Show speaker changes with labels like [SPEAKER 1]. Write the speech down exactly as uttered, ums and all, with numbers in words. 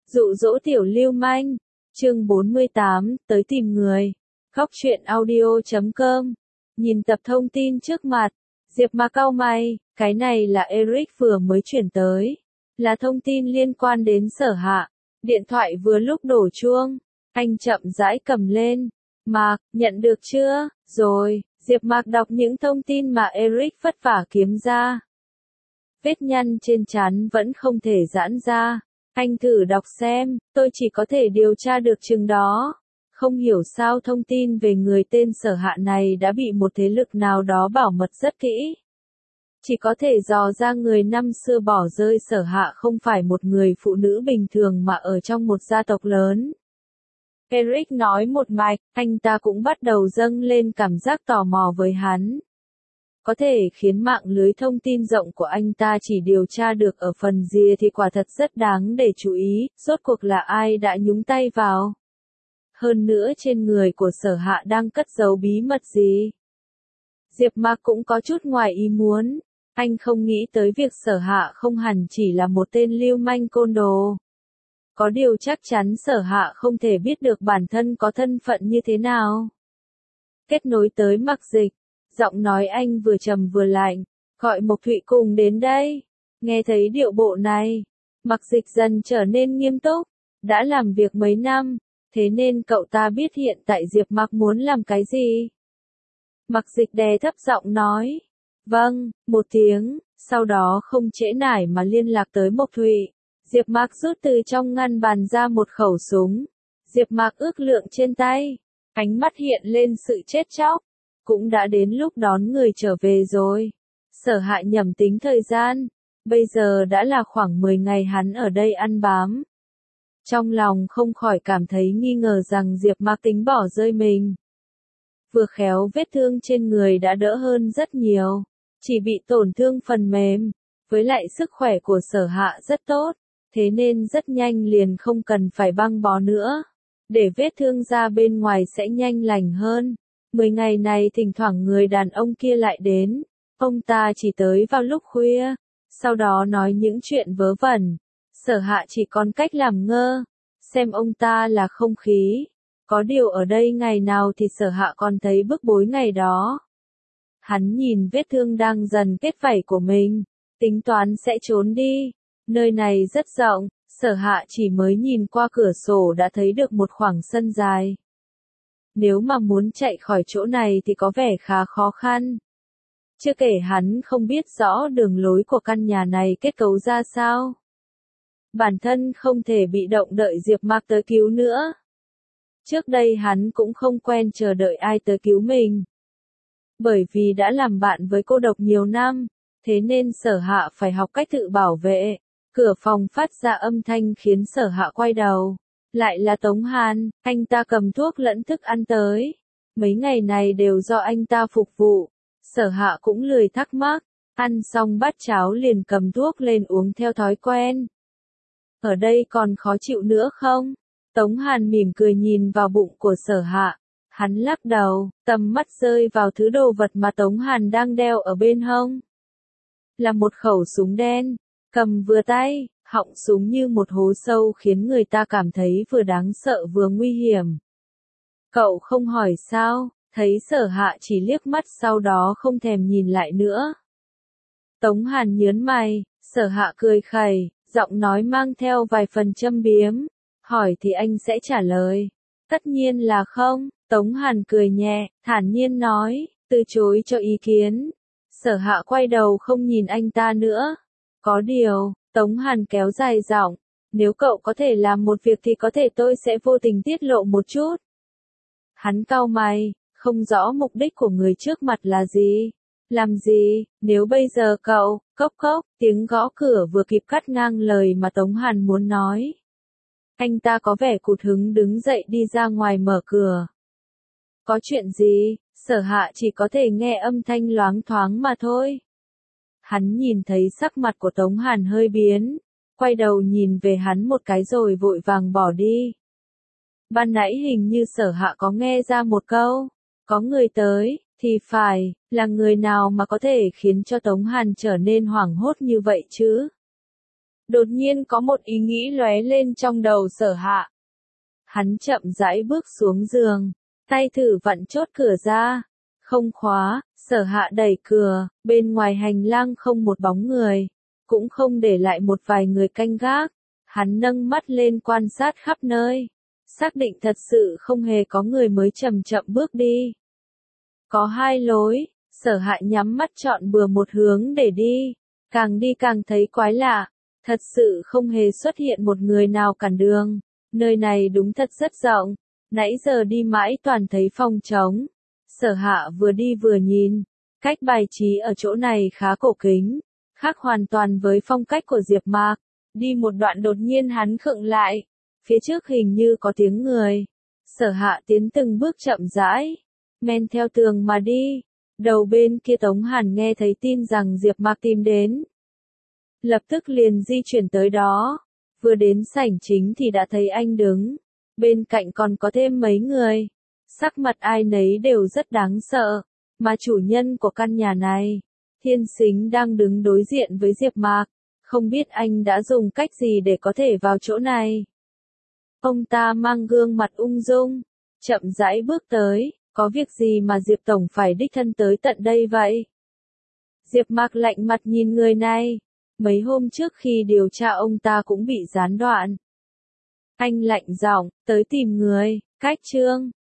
[SPEAKER 1] Dụ dỗ tiểu lưu manh. Chương bốn mươi tám, tới tìm người. Góc truyện audio chấm com. Nhìn tập thông tin trước mặt, Diệp Mạc cau mày, cái này là Eric vừa mới chuyển tới. Là thông tin liên quan đến Sở Hạ. Điện thoại vừa lúc đổ chuông. Anh chậm rãi cầm lên. Mạc, nhận được chưa? Rồi, Diệp Mạc đọc những thông tin mà Eric vất vả kiếm ra. Vết nhăn trên trán vẫn không thể giãn ra. Anh thử đọc xem, tôi chỉ có thể điều tra được chừng đó. Không hiểu sao thông tin về người tên Sở Hạ này đã bị một thế lực nào đó bảo mật rất kỹ. Chỉ có thể dò ra người năm xưa bỏ rơi Sở Hạ không phải một người phụ nữ bình thường mà ở trong một gia tộc lớn. Eric nói một mạch, anh ta cũng bắt đầu dâng lên cảm giác tò mò với hắn. Có thể khiến mạng lưới thông tin rộng của anh ta chỉ điều tra được ở phần rìa thì quả thật rất đáng để chú ý, rốt cuộc là ai đã nhúng tay vào. Hơn nữa trên người của Sở Hạ đang cất giấu bí mật gì. Diệp Mạc cũng có chút ngoài ý muốn, anh không nghĩ tới việc Sở Hạ không hẳn chỉ là một tên lưu manh côn đồ. Có điều chắc chắn Sở Hạ không thể biết được bản thân có thân phận như thế nào. Kết nối tới Mạc Dịch. Giọng nói anh vừa trầm vừa lạnh, gọi Mộc Thụy cùng đến đây. Nghe thấy điệu bộ này, Mạc Dịch dần trở nên nghiêm túc, đã làm việc mấy năm, thế nên cậu ta biết hiện tại Diệp Mạc muốn làm cái gì. Mạc Dịch đè thấp giọng nói, vâng, một tiếng, sau đó không trễ nải mà liên lạc tới Mộc Thụy. Diệp Mạc rút từ trong ngăn bàn ra một khẩu súng. Diệp Mạc ước lượng trên tay, ánh mắt hiện lên sự chết chóc. Cũng đã đến lúc đón người trở về rồi. Sở Hạ nhẩm tính thời gian. Bây giờ đã là khoảng mười ngày hắn ở đây ăn bám. Trong lòng không khỏi cảm thấy nghi ngờ rằng Diệp Mạc tính bỏ rơi mình. Vừa khéo vết thương trên người đã đỡ hơn rất nhiều. Chỉ bị tổn thương phần mềm. Với lại sức khỏe của Sở Hạ rất tốt. Thế nên rất nhanh liền không cần phải băng bó nữa. Để vết thương ra bên ngoài sẽ nhanh lành hơn. Mười ngày này thỉnh thoảng người đàn ông kia lại đến, ông ta chỉ tới vào lúc khuya, sau đó nói những chuyện vớ vẩn. Sở Hạ chỉ còn cách làm ngơ, xem ông ta là không khí. Có điều ở đây ngày nào thì Sở Hạ còn thấy bức bối ngày đó. Hắn nhìn vết thương đang dần kết vảy của mình, tính toán sẽ trốn đi. Nơi này rất rộng, Sở Hạ chỉ mới nhìn qua cửa sổ đã thấy được một khoảng sân dài. Nếu mà muốn chạy khỏi chỗ này thì có vẻ khá khó khăn. Chưa kể hắn không biết rõ đường lối của căn nhà này kết cấu ra sao. Bản thân không thể bị động đợi Diệp Mạc tới cứu nữa. Trước đây hắn cũng không quen chờ đợi ai tới cứu mình. Bởi vì đã làm bạn với cô độc nhiều năm, thế nên Sở Hạ phải học cách tự bảo vệ. Cửa phòng phát ra âm thanh khiến Sở Hạ quay đầu. Lại là Tống Hàn, anh ta cầm thuốc lẫn thức ăn tới. Mấy ngày này đều do anh ta phục vụ. Sở Hạ cũng lười thắc mắc, ăn xong bát cháo liền cầm thuốc lên uống theo thói quen. Ở đây còn khó chịu nữa không? Tống Hàn mỉm cười nhìn vào bụng của Sở Hạ. Hắn lắc đầu, tầm mắt rơi vào thứ đồ vật mà Tống Hàn đang đeo ở bên hông. Là một khẩu súng đen, cầm vừa tay. Họng súng như một hố sâu khiến người ta cảm thấy vừa đáng sợ vừa nguy hiểm. Cậu không hỏi sao, thấy Sở Hạ chỉ liếc mắt sau đó không thèm nhìn lại nữa. Tống Hàn nhớn mày, Sở Hạ cười khẩy, giọng nói mang theo vài phần châm biếm. Hỏi thì anh sẽ trả lời. Tất nhiên là không, Tống Hàn cười nhẹ, thản nhiên nói, từ chối cho ý kiến. Sở Hạ quay đầu không nhìn anh ta nữa. Có điều, Tống Hàn kéo dài giọng, nếu cậu có thể làm một việc thì có thể tôi sẽ vô tình tiết lộ một chút. Hắn cau mày, không rõ mục đích của người trước mặt là gì. Làm gì, nếu bây giờ cậu, cốc cốc, tiếng gõ cửa vừa kịp cắt ngang lời mà Tống Hàn muốn nói. Anh ta có vẻ cụt hứng đứng dậy đi ra ngoài mở cửa. Có chuyện gì, Sở Hạ chỉ có thể nghe âm thanh loáng thoáng mà thôi. Hắn nhìn thấy sắc mặt của Tống Hàn hơi biến, quay đầu nhìn về hắn một cái rồi vội vàng bỏ đi. Ban nãy hình như Sở Hạ có nghe ra một câu, có người tới, thì phải, là người nào mà có thể khiến cho Tống Hàn trở nên hoảng hốt như vậy chứ? Đột nhiên có một ý nghĩ lóe lên trong đầu Sở Hạ. Hắn chậm rãi bước xuống giường, tay thử vặn chốt cửa ra. Không khóa, Sở Hạ đẩy cửa, bên ngoài hành lang không một bóng người, cũng không để lại một vài người canh gác. Hắn nâng mắt lên quan sát khắp nơi, xác định thật sự không hề có người mới chậm chậm bước đi. Có hai lối, Sở Hạ nhắm mắt chọn bừa một hướng để đi, càng đi càng thấy quái lạ, thật sự không hề xuất hiện một người nào cản đường. Nơi này đúng thật rất rộng, nãy giờ đi mãi toàn thấy phòng trống. Sở Hạ vừa đi vừa nhìn, cách bài trí ở chỗ này khá cổ kính, khác hoàn toàn với phong cách của Diệp Mạc. Đi một đoạn đột nhiên hắn khựng lại, phía trước hình như có tiếng người. Sở Hạ tiến từng bước chậm rãi, men theo tường mà đi. Đầu bên kia Tống Hàn nghe thấy tin rằng Diệp Mạc tìm đến, lập tức liền di chuyển tới đó. Vừa đến sảnh chính thì đã thấy anh đứng, bên cạnh còn có thêm mấy người. Sắc mặt ai nấy đều rất đáng sợ, mà chủ nhân của căn nhà này, Thiên Sính đang đứng đối diện với Diệp Mạc, không biết anh đã dùng cách gì để có thể vào chỗ này. Ông ta mang gương mặt ung dung, chậm rãi bước tới, có việc gì mà Diệp Tổng phải đích thân tới tận đây vậy? Diệp Mạc lạnh mặt nhìn người này, mấy hôm trước khi điều tra ông ta cũng bị gián đoạn. Anh lạnh giọng, tới tìm người, cách chương.